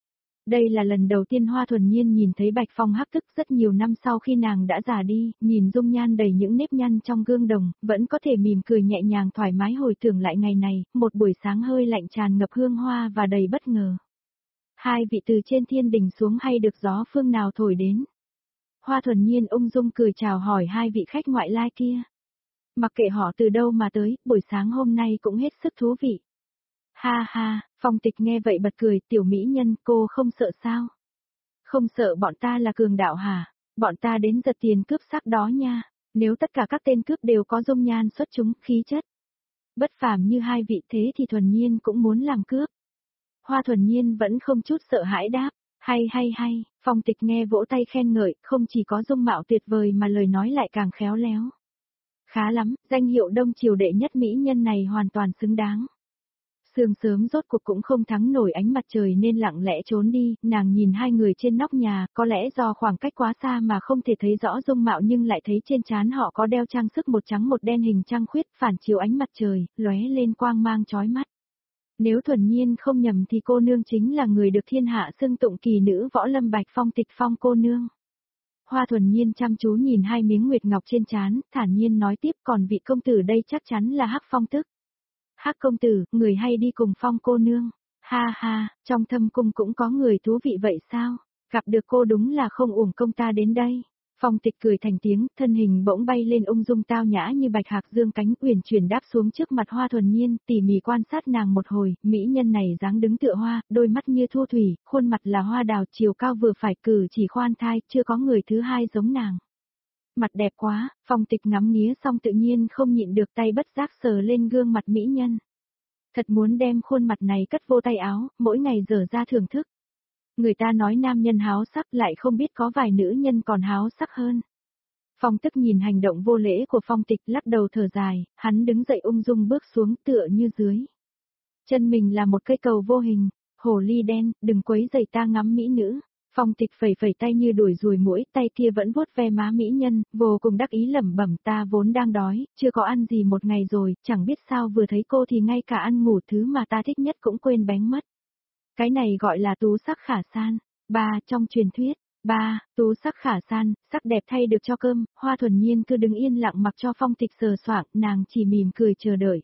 Đây là lần đầu tiên Hoa Thuần Nhiên nhìn thấy Bạch Phong hắc thức, rất nhiều năm sau khi nàng đã già đi, nhìn dung nhan đầy những nếp nhăn trong gương đồng, vẫn có thể mỉm cười nhẹ nhàng thoải mái hồi tưởng lại ngày này, một buổi sáng hơi lạnh tràn ngập hương hoa và đầy bất ngờ. Hai vị từ trên thiên đình xuống hay được gió phương nào thổi đến? Hoa Thuần Nhiên ung dung cười chào hỏi hai vị khách ngoại lai kia. Mặc kệ họ từ đâu mà tới, buổi sáng hôm nay cũng hết sức thú vị. Ha ha, Phong Tịch nghe vậy bật cười, tiểu mỹ nhân, cô không sợ sao? Không sợ bọn ta là cường đạo hả? Bọn ta đến giật tiền cướp sắc đó nha. Nếu tất cả các tên cướp đều có dung nhan xuất chúng, khí chất bất phàm như hai vị thế thì Thuần Nhiên cũng muốn làm cướp. Hoa Thuần Nhiên vẫn không chút sợ hãi đáp, hay hay hay, Phong Tịch nghe vỗ tay khen ngợi, không chỉ có dung mạo tuyệt vời mà lời nói lại càng khéo léo. Khá lắm, danh hiệu Đông Triều đệ nhất mỹ nhân này hoàn toàn xứng đáng. Sương sớm rốt cuộc cũng không thắng nổi ánh mặt trời nên lặng lẽ trốn đi, nàng nhìn hai người trên nóc nhà, có lẽ do khoảng cách quá xa mà không thể thấy rõ dung mạo nhưng lại thấy trên trán họ có đeo trang sức một trắng một đen hình trăng khuyết phản chiếu ánh mặt trời, lóe lên quang mang chói mắt. Nếu Thuần Nhiên không nhầm thì cô nương chính là người được thiên hạ xưng tụng kỳ nữ võ lâm Bạch Phong Tịch Phong cô nương. Hoa Thuần Nhiên chăm chú nhìn hai miếng nguyệt ngọc trên trán, thản nhiên nói tiếp, còn vị công tử đây chắc chắn là Hắc Phong Tức. Hắc công tử, người hay đi cùng Phong cô nương. Ha ha, trong thâm cung cũng có người thú vị vậy sao? Gặp được cô đúng là không uổng công ta đến đây. Phong Tịch cười thành tiếng, thân hình bỗng bay lên ung dung tao nhã như bạch hạc dương cánh, uyển chuyển đáp xuống trước mặt Hoa Thuần Nhiên, tỉ mỉ quan sát nàng một hồi, mỹ nhân này dáng đứng tựa hoa, đôi mắt như thu thủy, khuôn mặt là hoa đào, chiều cao vừa phải, cử chỉ khoan thai, chưa có người thứ hai giống nàng. Mặt đẹp quá, Phong Tịch ngắm nghía xong tự nhiên không nhịn được, tay bất giác sờ lên gương mặt mỹ nhân. Thật muốn đem khuôn mặt này cất vô tay áo, mỗi ngày dở ra thưởng thức. Người ta nói nam nhân háo sắc, lại không biết có vài nữ nhân còn háo sắc hơn. Phong Tức nhìn hành động vô lễ của Phong Tịch, lắc đầu thở dài, hắn đứng dậy ung dung bước xuống tựa như dưới. Chân mình là một cây cầu vô hình, hồ ly đen, đừng quấy rầy ta ngắm mỹ nữ. Phong Tịch phẩy phẩy tay như đuổi ruồi muỗi, tay kia vẫn vuốt ve má mỹ nhân, vô cùng đắc ý lẩm bẩm, ta vốn đang đói, chưa có ăn gì một ngày rồi, chẳng biết sao vừa thấy cô thì ngay cả ăn ngủ thứ mà ta thích nhất cũng quên bén mất. Cái này gọi là tú sắc khả san. Ba, trong truyền thuyết, ba, tú sắc khả san, sắc đẹp thay được cho cơm, Hoa Thuần Nhiên cứ đứng yên lặng mặc cho Phong Tịch sờ soạng, nàng chỉ mỉm cười chờ đợi.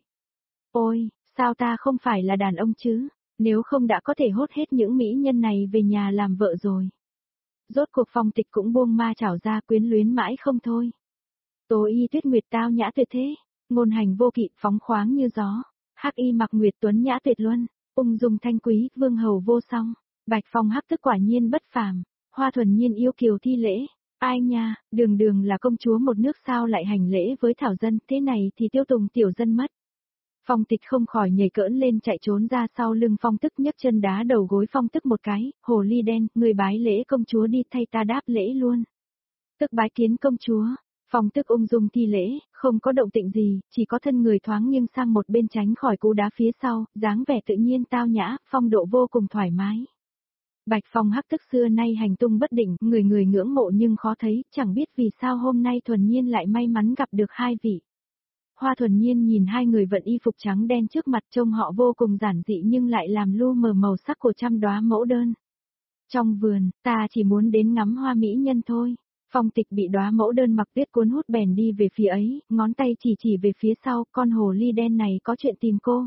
Ôi, sao ta không phải là đàn ông chứ? Nếu không đã có thể hốt hết những mỹ nhân này về nhà làm vợ rồi. Rốt cuộc Phong Tịch cũng buông ma chảo ra, quyến luyến mãi không thôi. Tố y tuyết nguyệt tao nhã tuyệt thế, ngôn hành vô kỵ phóng khoáng như gió, hắc y mặc nguyệt tuấn nhã tuyệt luân, ung dung thanh quý, vương hầu vô song. Bạch Phong hắc tức quả nhiên bất phàm, Hoa Thuần Nhiên yêu kiều thi lễ. Ai nha, đường đường là công chúa một nước sao lại hành lễ với thảo dân, thế này thì tiêu tùng tiểu dân mất. Phong Tịch không khỏi nhảy cỡn lên chạy trốn ra sau lưng Phong Tức, nhấc chân đá đầu gối Phong Tức một cái, hồ ly đen, người bái lễ công chúa đi, thay ta đáp lễ luôn. Tức bái kiến công chúa. Phong Tức ung dung thi lễ, không có động tĩnh gì, chỉ có thân người thoáng nghiêng sang một bên tránh khỏi cú đá phía sau, dáng vẻ tự nhiên tao nhã, phong độ vô cùng thoải mái. Bạch Phong hắc tức xưa nay hành tung bất định, người người ngưỡng mộ nhưng khó thấy, chẳng biết vì sao hôm nay Thuần Nhiên lại may mắn gặp được hai vị. Hoa Thuần Nhiên nhìn hai người vận y phục trắng đen trước mặt, trông họ vô cùng giản dị nhưng lại làm lu mờ màu sắc của trăm đóa mẫu đơn. Trong vườn, ta chỉ muốn đến ngắm hoa mỹ nhân thôi. Phong Tịch bị đóa mẫu đơn mặc tuyết cuốn hút bèn đi về phía ấy, ngón tay chỉ chỉ về phía sau, con hồ ly đen này có chuyện tìm cô.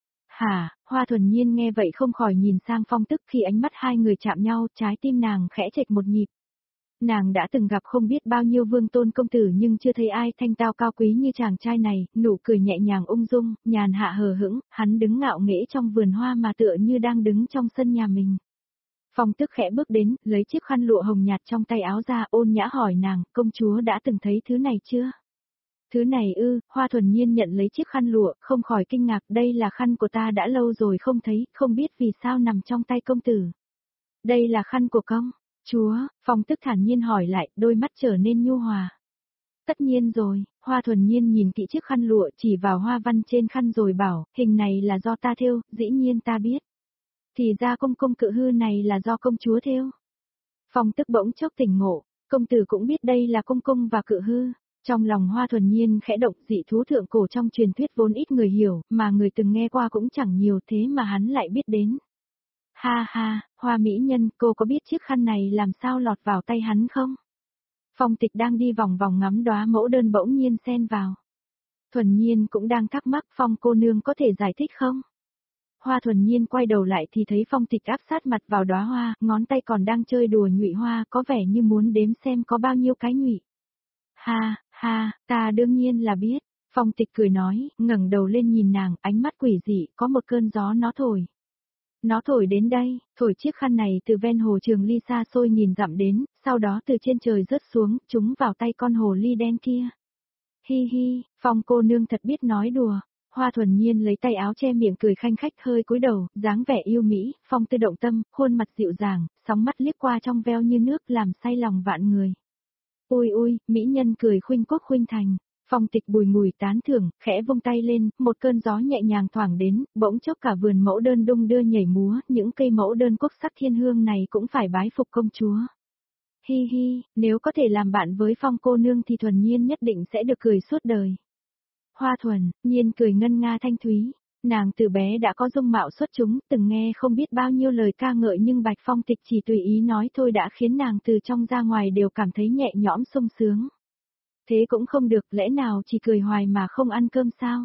Hả, Hoa Thuần Nhiên nghe vậy không khỏi nhìn sang Phong Tức, khi ánh mắt hai người chạm nhau, trái tim nàng khẽ chệch một nhịp. Nàng đã từng gặp không biết bao nhiêu vương tôn công tử nhưng chưa thấy ai thanh tao cao quý như chàng trai này, nụ cười nhẹ nhàng ung dung, nhàn hạ hờ hững, hắn đứng ngạo nghễ trong vườn hoa mà tựa như đang đứng trong sân nhà mình. Phong Tức khẽ bước đến, lấy chiếc khăn lụa hồng nhạt trong tay áo ra, ôn nhã hỏi nàng, công chúa đã từng thấy thứ này chưa? Thứ này ư, Hoa Thuần Nhiên nhận lấy chiếc khăn lụa, không khỏi kinh ngạc, đây là khăn của ta đã lâu rồi không thấy, không biết vì sao nằm trong tay công tử. Đây là khăn của công chúa, Phong Tức thản nhiên hỏi lại, đôi mắt trở nên nhu hòa. Tất nhiên rồi, Hoa Thuần Nhiên nhìn kỹ chiếc khăn lụa chỉ vào hoa văn trên khăn rồi bảo, hình này là do ta thêu, dĩ nhiên ta biết. Thì ra công công cự hư này là do công chúa thêu. Phong Tức bỗng chốc tỉnh ngộ, công tử cũng biết đây là công công và cự hư. Trong lòng Hoa Thuần Nhiên khẽ động, dị thú thượng cổ trong truyền thuyết vốn ít người hiểu, mà người từng nghe qua cũng chẳng nhiều, thế mà hắn lại biết đến. Ha ha, Hoa mỹ nhân, cô có biết chiếc khăn này làm sao lọt vào tay hắn không? Phong Tịch đang đi vòng vòng ngắm đóa mẫu đơn bỗng nhiên xen vào. Thuần Nhiên cũng đang thắc mắc, Phong cô nương có thể giải thích không? Hoa Thuần Nhiên quay đầu lại thì thấy Phong Tịch áp sát mặt vào đóa hoa, ngón tay còn đang chơi đùa nhụy hoa, có vẻ như muốn đếm xem có bao nhiêu cái nhụy. Ha, ha, ta đương nhiên là biết. Phong Tịch cười nói, ngẩng đầu lên nhìn nàng, ánh mắt quỷ dị, có một cơn gió nó thổi. Nó thổi đến đây, thổi chiếc khăn này từ ven hồ Trường Ly xa xôi nhìn dặm đến, sau đó từ trên trời rớt xuống, trúng vào tay con hồ ly đen kia. Hi hi, Phong cô nương thật biết nói đùa. Hoa Thuần Nhiên lấy tay áo che miệng cười khanh khách, hơi cúi đầu, dáng vẻ yêu mỹ, Phong Tư động tâm, khuôn mặt dịu dàng, sóng mắt liếc qua trong veo như nước làm say lòng vạn người. Ui ui, mỹ nhân cười khuynh quốc khuynh thành. Phong Tịch bùi ngùi tán thưởng, khẽ vung tay lên, một cơn gió nhẹ nhàng thoảng đến, bỗng chốc cả vườn mẫu đơn đung đưa nhảy múa, những cây mẫu đơn quốc sắc thiên hương này cũng phải bái phục công chúa. Hi hi, nếu có thể làm bạn với Phong cô nương thì Thuần Nhiên nhất định sẽ được cười suốt đời. Hoa Thuần Nhiên cười ngân nga thanh thúy, nàng từ bé đã có dung mạo xuất chúng, từng nghe không biết bao nhiêu lời ca ngợi nhưng Bạch Phong Tịch chỉ tùy ý nói thôi đã khiến nàng từ trong ra ngoài đều cảm thấy nhẹ nhõm sung sướng. Thế cũng không được, lẽ nào chỉ cười hoài mà không ăn cơm sao?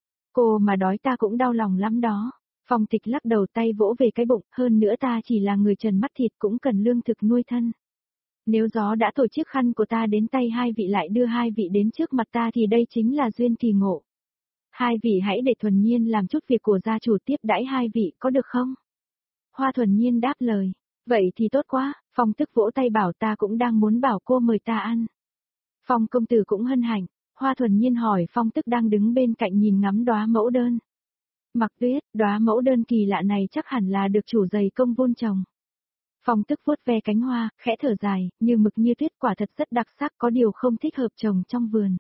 Cô mà đói ta cũng đau lòng lắm đó. Phong Tịch lắc đầu, tay vỗ về cái bụng, hơn nữa ta chỉ là người trần mắt thịt cũng cần lương thực nuôi thân. Nếu gió đã thổi chiếc khăn của ta đến tay hai vị lại đưa hai vị đến trước mặt ta thì đây chính là duyên kỳ ngộ. Hai vị hãy để Thuần Nhiên làm chút việc của gia chủ tiếp đãi hai vị có được không? Hoa Thuần Nhiên đáp lời, vậy thì tốt quá. Phong Tức vỗ tay bảo, ta cũng đang muốn bảo cô mời ta ăn. Phong công tử cũng hân hạnh. Hoa Thuần Nhiên hỏi Phong Tức đang đứng bên cạnh nhìn ngắm đóa mẫu đơn. Mặc Tuyết, đóa mẫu đơn kỳ lạ này chắc hẳn là được chủ dày công vun trồng. Phong Tức vuốt ve cánh hoa, khẽ thở dài, như mực như tuyết, quả thật rất đặc sắc, có điều không thích hợp trồng trong vườn.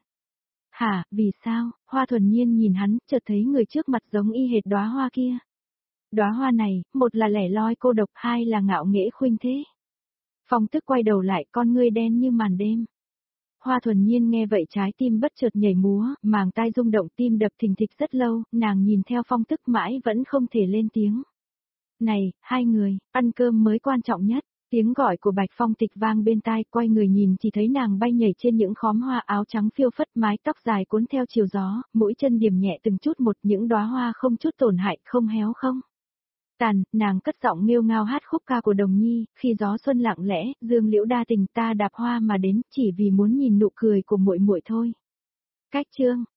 Hả, vì sao? Hoa Thuần Nhiên nhìn hắn, chợt thấy người trước mặt giống y hệt đóa hoa kia. Đóa hoa này, một là lẻ loi cô độc, hai là ngạo nghễ khuynh thế. Phong Tức quay đầu lại, con ngươi đen như màn đêm. Hoa Thuần Nhiên nghe vậy trái tim bất chợt nhảy múa, màng tai rung động, tim đập thình thịch rất lâu, nàng nhìn theo Phong Tức mãi vẫn không thể lên tiếng. Này, hai người, ăn cơm mới quan trọng nhất. Tiếng gọi của Bạch Phong Tịch vang bên tai, quay người nhìn chỉ thấy nàng bay nhảy trên những khóm hoa, áo trắng phiêu phất, mái tóc dài cuốn theo chiều gió, mũi chân điểm nhẹ từng chút một, những đóa hoa không chút tổn hại, không héo không. Tàn, nàng cất giọng nghêu ngao hát khúc ca của Đồng Nhi, khi gió xuân lặng lẽ, dương liễu đa tình, ta đạp hoa mà đến, chỉ vì muốn nhìn nụ cười của muội muội thôi. Cách chương